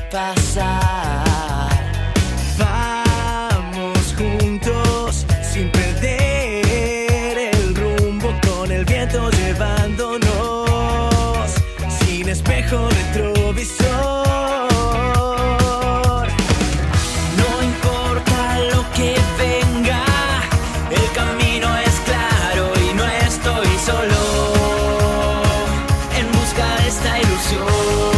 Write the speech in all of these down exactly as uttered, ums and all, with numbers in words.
pasar. Vamos juntos sin perder el rumbo, con el viento llevándonos sin espejo retrovisor. No importa lo que venga, el camino es claro y no estoy solo en busca de esta ilusión.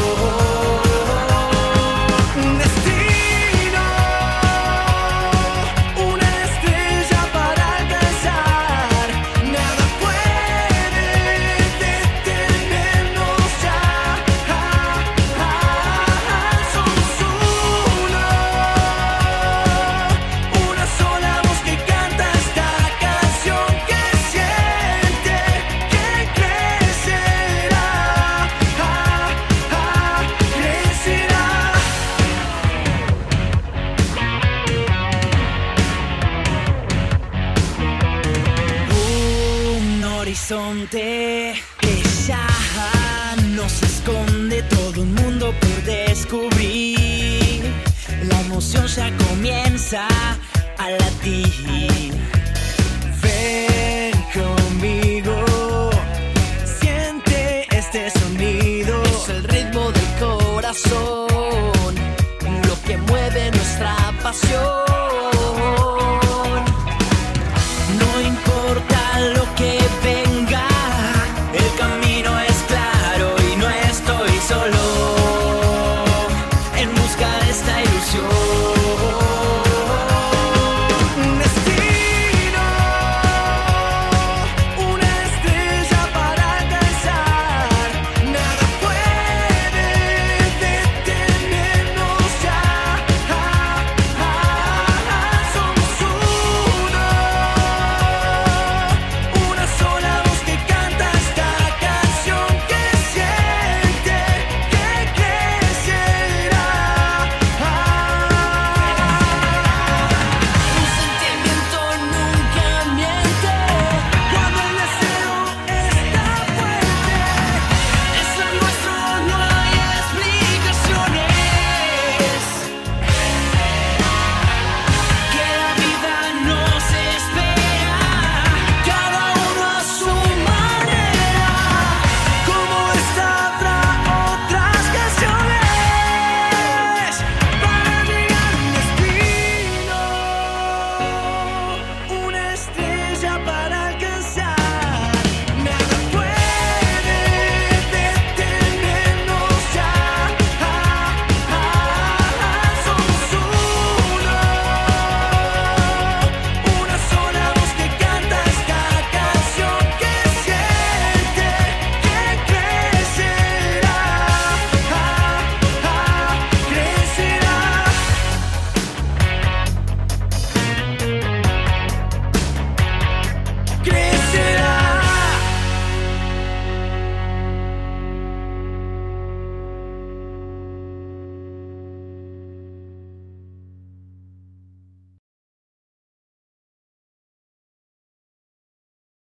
Horizonte que ya nos esconde todo un mundo por descubrir. La emoción ya comienza a latir.